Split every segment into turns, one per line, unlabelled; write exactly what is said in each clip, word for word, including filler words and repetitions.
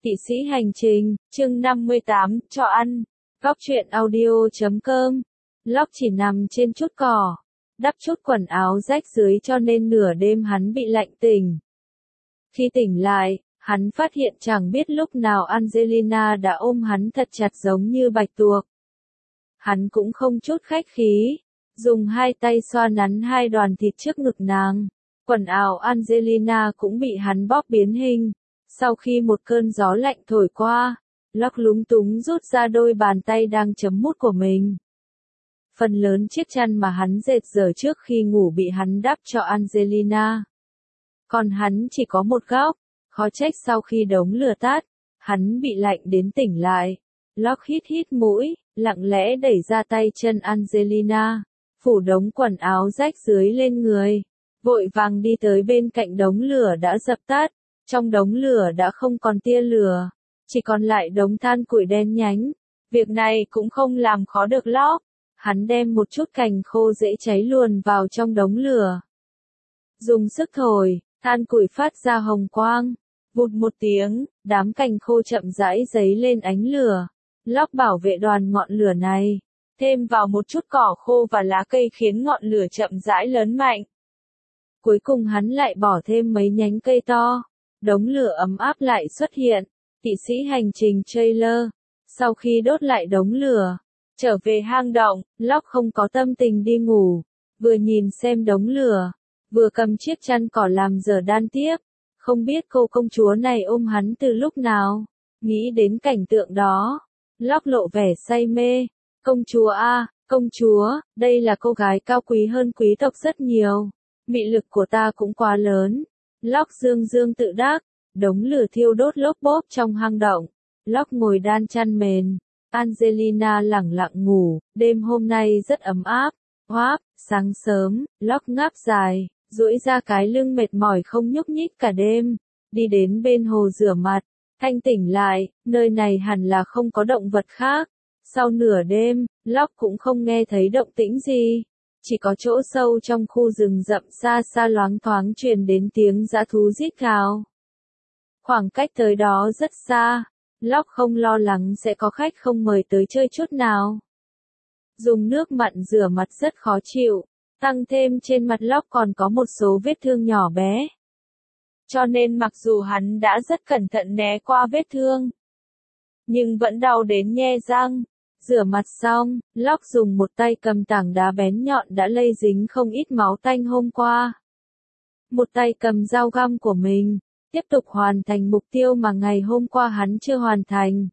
Kỵ sĩ hành trình, chương năm mươi tám, cho ăn. Góc truyện audio chấm com. Locke chỉ nằm trên chút cỏ, đắp chút quần áo rách dưới cho nên nửa đêm hắn bị lạnh tỉnh. Khi tỉnh lại, hắn phát hiện chẳng biết lúc nào Angelina đã ôm hắn thật chặt giống như bạch tuộc. Hắn cũng không chút khách khí, dùng hai tay xoa nắn hai đoàn thịt trước ngực nàng. Quần áo Angelina cũng bị hắn bóp biến hình. Sau khi một cơn gió lạnh thổi qua, Locke lúng túng rút ra đôi bàn tay đang chấm mút của mình. Phần lớn chiếc chăn mà hắn dệt giờ trước khi ngủ bị hắn đắp cho Angelina. Còn hắn chỉ có một góc, khó trách sau khi đống lửa tắt, hắn bị lạnh đến tỉnh lại. Locke hít hít mũi, lặng lẽ đẩy ra tay chân Angelina, phủ đống quần áo rách dưới lên người, vội vàng đi tới bên cạnh đống lửa đã dập tắt. Trong đống lửa đã không còn tia lửa, chỉ còn lại đống than củi đen nhánh. Việc này cũng không làm khó được Locke. Hắn đem một chút cành khô dễ cháy luồn vào trong đống lửa. Dùng sức thổi, than củi phát ra hồng quang. Vụt một tiếng, đám cành khô chậm rãi dấy lên ánh lửa. Locke bảo vệ đoàn ngọn lửa này, thêm vào một chút cỏ khô và lá cây khiến ngọn lửa chậm rãi lớn mạnh. Cuối cùng hắn lại bỏ thêm mấy nhánh cây to. Đống lửa ấm áp lại xuất hiện. Kỵ sĩ hành trình trailer. Sau khi đốt lại đống lửa, trở về hang động, Locke không có tâm tình đi ngủ. Vừa nhìn xem đống lửa, vừa cầm chiếc chăn cỏ làm giờ đan tiếp. Không biết cô công chúa này ôm hắn từ lúc nào. Nghĩ đến cảnh tượng đó, Locke lộ vẻ say mê. Công chúa a, công chúa, đây là cô gái cao quý hơn quý tộc rất nhiều. Mị lực của ta cũng quá lớn. Locke dương dương tự đắc, đống lửa thiêu đốt lốp bốp trong hang động. Locke ngồi đan chăn mền, Angelina lẳng lặng ngủ, đêm hôm nay rất ấm áp. Hoáp, sáng sớm, Locke ngáp dài, duỗi ra cái lưng mệt mỏi không nhúc nhích cả đêm, đi đến bên hồ rửa mặt, thanh tỉnh lại, nơi này hẳn là không có động vật khác. Sau nửa đêm, Locke cũng không nghe thấy động tĩnh gì. Chỉ có chỗ sâu trong khu rừng rậm xa xa loáng thoáng truyền đến tiếng dã thú rít gào. Khoảng cách tới đó rất xa, Locke không lo lắng sẽ có khách không mời tới chơi chút nào. Dùng nước mặn rửa mặt rất khó chịu, tăng thêm trên mặt Locke còn có một số vết thương nhỏ bé. Cho nên mặc dù hắn đã rất cẩn thận né qua vết thương, nhưng vẫn đau đến nhe răng. Rửa mặt xong, Locke dùng một tay cầm tảng đá bén nhọn đã lây dính không ít máu tanh hôm qua. Một tay cầm dao găm của mình, tiếp tục hoàn thành mục tiêu mà ngày hôm qua hắn chưa hoàn thành.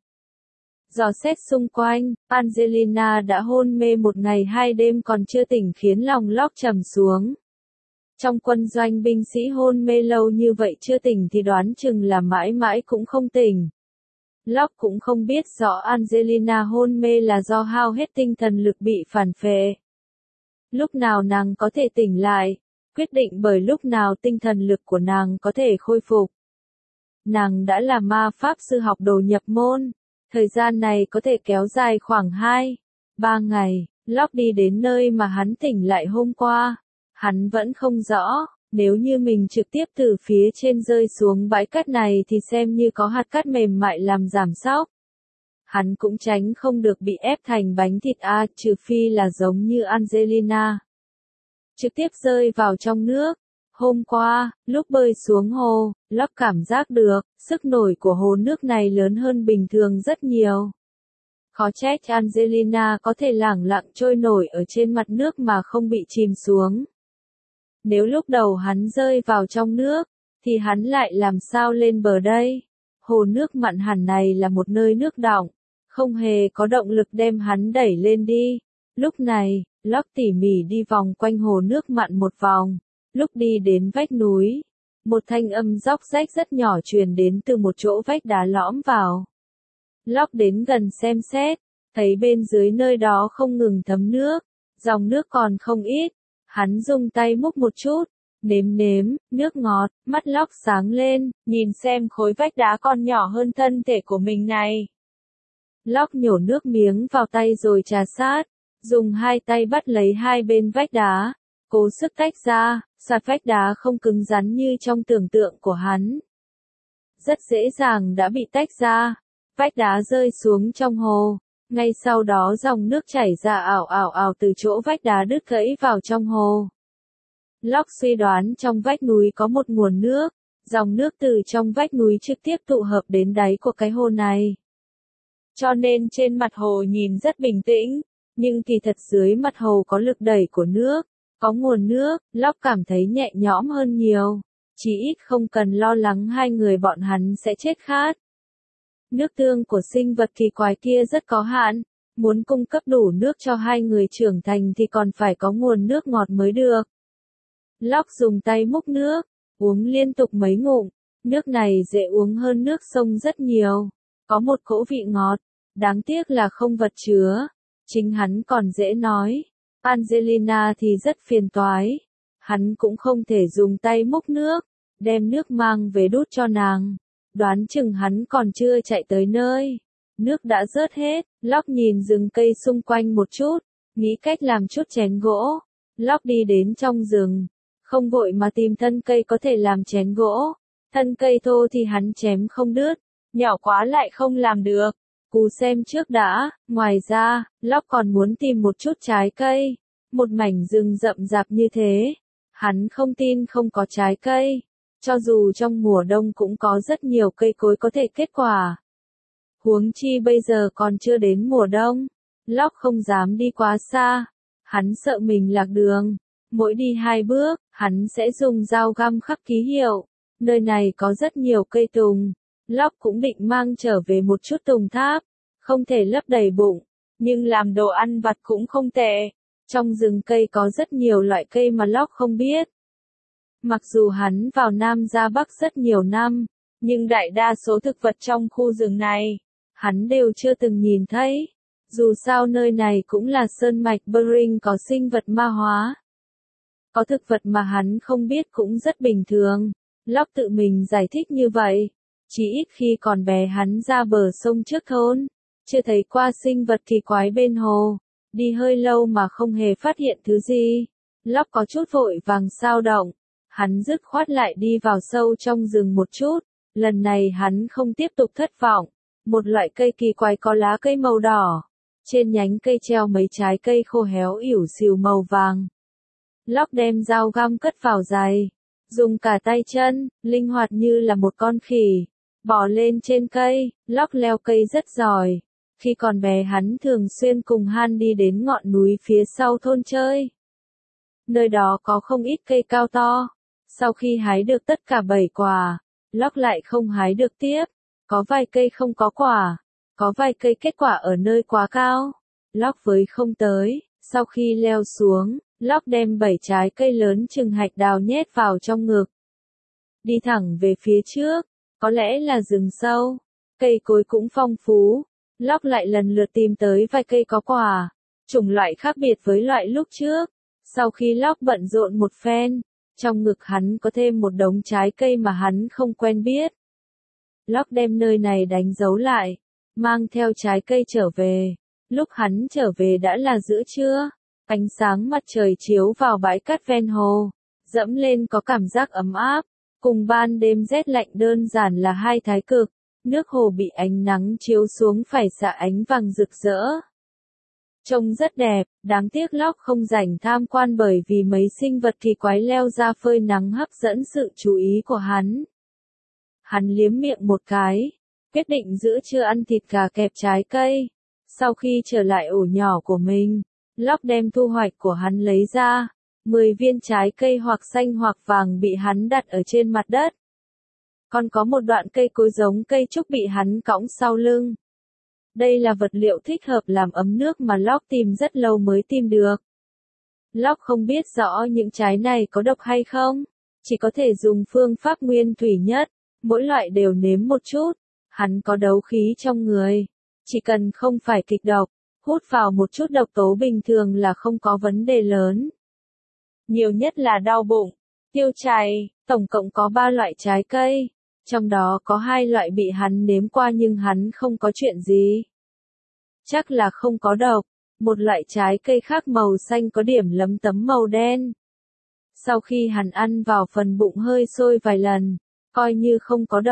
Dò xét xung quanh, Angelina đã hôn mê một ngày hai đêm còn chưa tỉnh khiến lòng Locke trầm xuống. Trong quân doanh binh sĩ hôn mê lâu như vậy chưa tỉnh thì đoán chừng là mãi mãi cũng không tỉnh. Locke cũng không biết rõ Angelina hôn mê là do hao hết tinh thần lực bị phản phệ. Lúc nào nàng có thể tỉnh lại, quyết định bởi lúc nào tinh thần lực của nàng có thể khôi phục. Nàng đã là ma pháp sư học đồ nhập môn, thời gian này có thể kéo dài khoảng hai, ba ngày. Locke đi đến nơi mà hắn tỉnh lại hôm qua. Hắn vẫn không rõ. Nếu như mình trực tiếp từ phía trên rơi xuống bãi cát này thì xem như có hạt cát mềm mại làm giảm sóc. Hắn cũng tránh không được bị ép thành bánh thịt a, trừ phi là giống như Angelina. Trực tiếp rơi vào trong nước. Hôm qua, lúc bơi xuống hồ, Locke cảm giác được, sức nổi của hồ nước này lớn hơn bình thường rất nhiều. Khó trách Angelina có thể lẳng lặng trôi nổi ở trên mặt nước mà không bị chìm xuống. Nếu lúc đầu hắn rơi vào trong nước, thì hắn lại làm sao lên bờ đây? Hồ nước mặn hẳn này là một nơi nước đọng, không hề có động lực đem hắn đẩy lên đi. Lúc này, Locke tỉ mỉ đi vòng quanh hồ nước mặn một vòng. Lúc đi đến vách núi, một thanh âm róc rách rất nhỏ truyền đến từ một chỗ vách đá lõm vào. Locke đến gần xem xét, thấy bên dưới nơi đó không ngừng thấm nước, dòng nước còn không ít. Hắn dùng tay múc một chút, nếm nếm, nước ngọt, mắt Locke sáng lên, nhìn xem khối vách đá còn nhỏ hơn thân thể của mình này. Locke nhổ nước miếng vào tay rồi trà sát, dùng hai tay bắt lấy hai bên vách đá, cố sức tách ra, sạt vách đá không cứng rắn như trong tưởng tượng của hắn. rất dễ dàng đã bị tách ra. Vách đá rơi xuống trong hồ. Ngay sau đó dòng nước chảy ra ảo ảo ảo từ chỗ vách đá đứt gãy vào trong hồ. Locke suy đoán trong vách núi có một nguồn nước, dòng nước từ trong vách núi trực tiếp tụ hợp đến đáy của cái hồ này. Cho nên trên mặt hồ nhìn rất bình tĩnh, nhưng kỳ thật dưới mặt hồ có lực đẩy của nước, có nguồn nước, Locke cảm thấy nhẹ nhõm hơn nhiều, chỉ ít không cần lo lắng hai người bọn hắn sẽ chết khát. Nước tương của sinh vật kỳ quái kia rất có hạn, muốn cung cấp đủ nước cho hai người trưởng thành thì còn phải có nguồn nước ngọt mới được. Locke dùng tay múc nước, uống liên tục mấy ngụm, nước này dễ uống hơn nước sông rất nhiều, có một cỗ vị ngọt, đáng tiếc là không vật chứa, chính hắn còn dễ nói, Angelina thì rất phiền toái, hắn cũng không thể dùng tay múc nước, đem nước mang về đút cho nàng, đoán chừng hắn còn chưa chạy tới nơi, nước đã rớt hết, Locke nhìn rừng cây xung quanh một chút, nghĩ cách làm chút chén gỗ, Locke đi đến trong rừng. Không vội mà tìm thân cây có thể làm chén gỗ, thân cây thô thì hắn chém không đứt, nhỏ quá lại không làm được, cú xem trước đã, ngoài ra, Locke còn muốn tìm một chút trái cây, một mảnh rừng rậm rạp như thế, hắn không tin không có trái cây, cho dù trong mùa đông cũng có rất nhiều cây cối có thể kết quả. Huống chi bây giờ còn chưa đến mùa đông, Locke không dám đi quá xa, hắn sợ mình lạc đường. Mỗi đi hai bước, hắn sẽ dùng dao găm khắc ký hiệu. Nơi này có rất nhiều cây tùng. Locke cũng định mang trở về một chút tùng tháp. Không thể lấp đầy bụng, nhưng làm đồ ăn vặt cũng không tệ. Trong rừng cây có rất nhiều loại cây mà Locke không biết. Mặc dù hắn vào Nam ra Bắc rất nhiều năm, nhưng đại đa số thực vật trong khu rừng này, hắn đều chưa từng nhìn thấy. Dù sao nơi này cũng là sơn mạch Bering có sinh vật ma hóa. Có thực vật mà hắn không biết cũng rất bình thường. Locke tự mình giải thích như vậy. Chỉ ít khi còn bé hắn ra bờ sông trước thôn, chưa thấy qua sinh vật kỳ quái bên hồ. Đi hơi lâu mà không hề phát hiện thứ gì. Locke có chút vội vàng sao động. Hắn dứt khoát lại đi vào sâu trong rừng một chút. Lần này hắn không tiếp tục thất vọng. Một loại cây kỳ quái có lá cây màu đỏ. Trên nhánh cây treo mấy trái cây khô héo ỉu xìu màu vàng. Locke đem dao găm cất vào giày, dùng cả tay chân, linh hoạt như là một con khỉ, bò lên trên cây. Locke leo cây rất giỏi. Khi còn bé hắn thường xuyên cùng Han đi đến ngọn núi phía sau thôn chơi. Nơi đó có không ít cây cao to. Sau khi hái được tất cả bảy quả, Locke lại không hái được tiếp. Có vài cây không có quả, có vài cây kết quả ở nơi quá cao. Locke với không tới. Sau khi leo xuống, Locke đem bảy trái cây lớn chừng hạch đào nhét vào trong ngực. Đi thẳng về phía trước, có lẽ là rừng sâu, cây cối cũng phong phú. Locke lại lần lượt tìm tới vài cây có quả, chủng loại khác biệt với loại lúc trước. Sau khi Locke bận rộn một phen, trong ngực hắn có thêm một đống trái cây mà hắn không quen biết. Locke đem nơi này đánh dấu lại, mang theo trái cây trở về. Lúc hắn trở về đã là giữa trưa. Ánh sáng mặt trời chiếu vào bãi cát ven hồ, dẫm lên có cảm giác ấm áp, cùng ban đêm rét lạnh đơn giản là hai thái cực, nước hồ bị ánh nắng chiếu xuống phải xạ ánh vàng rực rỡ. Trông rất đẹp, đáng tiếc Locke không rảnh tham quan bởi vì mấy sinh vật kỳ quái leo ra phơi nắng hấp dẫn sự chú ý của hắn. Hắn liếm miệng một cái, quyết định giữa trưa ăn thịt gà kẹp trái cây. Sau khi trở lại ổ nhỏ của mình, Locke đem thu hoạch của hắn lấy ra, mười viên trái cây hoặc xanh hoặc vàng bị hắn đặt ở trên mặt đất. Còn có một đoạn cây cối giống cây trúc bị hắn cõng sau lưng. Đây là vật liệu thích hợp làm ấm nước mà Locke tìm rất lâu mới tìm được. Locke không biết rõ những trái này có độc hay không, chỉ có thể dùng phương pháp nguyên thủy nhất, mỗi loại đều nếm một chút. Hắn có đấu khí trong người, chỉ cần không phải kịch độc, hút vào một chút độc tố bình thường là không có vấn đề lớn. Nhiều nhất là đau bụng, tiêu chảy, tổng cộng có ba loại trái cây, trong đó có hai loại bị hắn nếm qua nhưng hắn không có chuyện gì. Chắc là không có độc, một loại trái cây khác màu xanh có điểm lấm tấm màu đen. Sau khi hắn ăn vào phần bụng hơi sôi vài lần, coi như không có độc,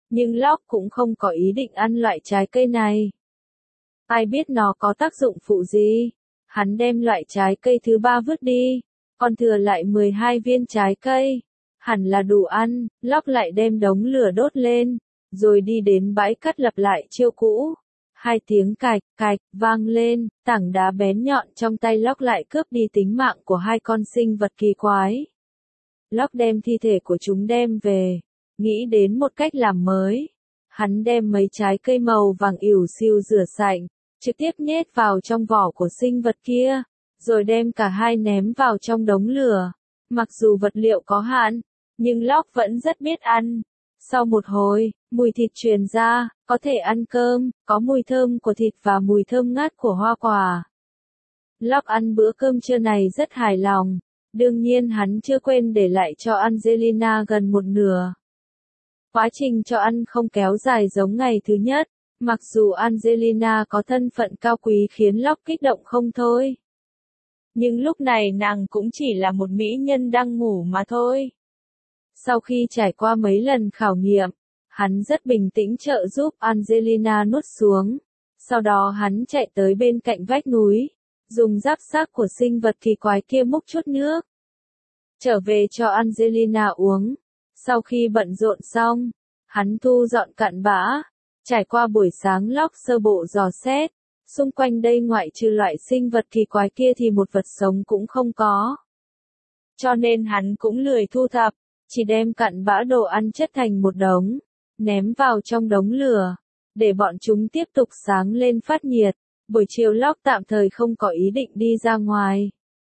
Nhưng Locke cũng không có ý định ăn loại trái cây này. Ai biết nó có tác dụng phụ gì? Hắn đem loại trái cây thứ ba vứt đi, còn thừa lại mười hai viên trái cây. Hẳn là đủ ăn, Locke lại đem đống lửa đốt lên, rồi đi đến bãi cát lặp lại chiêu cũ. Hai tiếng cạch, cạch, vang lên, tảng đá bén nhọn trong tay Locke lại cướp đi tính mạng của hai con sinh vật kỳ quái. Locke đem thi thể của chúng đem về, nghĩ đến một cách làm mới. Hắn đem mấy trái cây màu vàng ỉu xiu rửa sạch, trực tiếp nhét vào trong vỏ của sinh vật kia, rồi đem cả hai ném vào trong đống lửa. Mặc dù vật liệu có hạn, nhưng Locke vẫn rất biết ăn. Sau một hồi, mùi thịt truyền ra, có thể ăn cơm, có mùi thơm của thịt và mùi thơm ngát của hoa quả. Locke ăn bữa cơm trưa này rất hài lòng, đương nhiên hắn chưa quên để lại cho Angelina gần một nửa. Quá trình cho ăn không kéo dài giống ngày thứ nhất, mặc dù Angelina có thân phận cao quý khiến Locke kích động không thôi. Nhưng lúc này nàng cũng chỉ là một mỹ nhân đang ngủ mà thôi. Sau khi trải qua mấy lần khảo nghiệm, hắn rất bình tĩnh trợ giúp Angelina nuốt xuống. Sau đó hắn chạy tới bên cạnh vách núi, dùng giáp xác của sinh vật kỳ quái kia múc chút nước, trở về cho Angelina uống. Sau khi bận rộn xong, hắn thu dọn cặn bã. Trải qua buổi sáng Locke sơ bộ dò xét, xung quanh đây ngoại trừ loại sinh vật kỳ quái kia thì một vật sống cũng không có. Cho nên hắn cũng lười thu thập, chỉ đem cặn bã đồ ăn chất thành một đống, ném vào trong đống lửa, để bọn chúng tiếp tục sáng lên phát nhiệt. Buổi chiều Locke tạm thời không có ý định đi ra ngoài.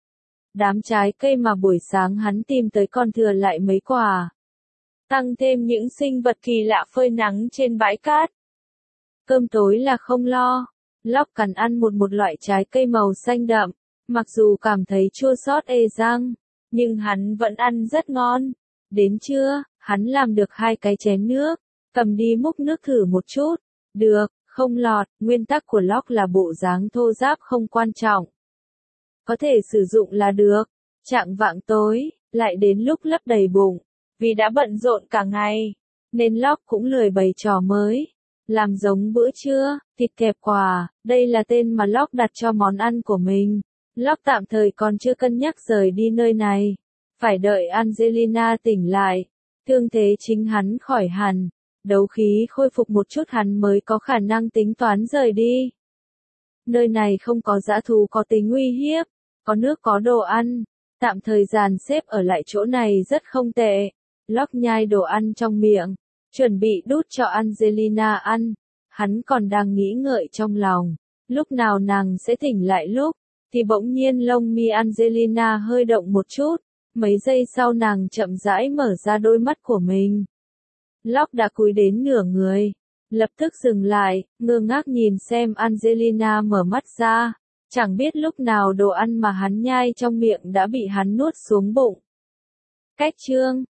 Đám trái cây mà buổi sáng hắn tìm tới còn thừa lại mấy quả. Tăng thêm những sinh vật kỳ lạ phơi nắng trên bãi cát. Cơm tối là không lo. Locke cần ăn một một loại trái cây màu xanh đậm, mặc dù cảm thấy chua xót ê răng, nhưng hắn vẫn ăn rất ngon. Đến trưa, hắn làm được hai cái chén nước, cầm đi múc nước thử một chút. Được, không lọt, nguyên tắc của Locke là bộ dáng thô ráp không quan trọng. Có thể sử dụng là được. Chạng vạng tối, lại đến lúc lấp đầy bụng. Vì đã bận rộn cả ngày, nên Locke cũng lười bày trò mới. Làm giống bữa trưa, thịt kẹp quả, đây là tên mà Locke đặt cho món ăn của mình. Locke tạm thời còn chưa cân nhắc rời đi nơi này. Phải đợi Angelina tỉnh lại, thương thế chính hắn khỏi hẳn, đấu khí khôi phục một chút hắn mới có khả năng tính toán rời đi. Nơi này không có dã thú có tính uy hiếp, có nước có đồ ăn, tạm thời dàn xếp ở lại chỗ này rất không tệ. Locke nhai đồ ăn trong miệng, chuẩn bị đút cho Angelina ăn. Hắn còn đang nghĩ ngợi trong lòng, lúc nào nàng sẽ tỉnh lại lúc, thì bỗng nhiên lông mi Angelina hơi động một chút. Mấy giây sau nàng chậm rãi mở ra đôi mắt của mình. Locke đã cúi đến nửa người, lập tức dừng lại, ngơ ngác nhìn xem Angelina mở mắt ra. Chẳng biết lúc nào đồ ăn mà hắn nhai trong miệng đã bị hắn nuốt xuống bụng. Cách chương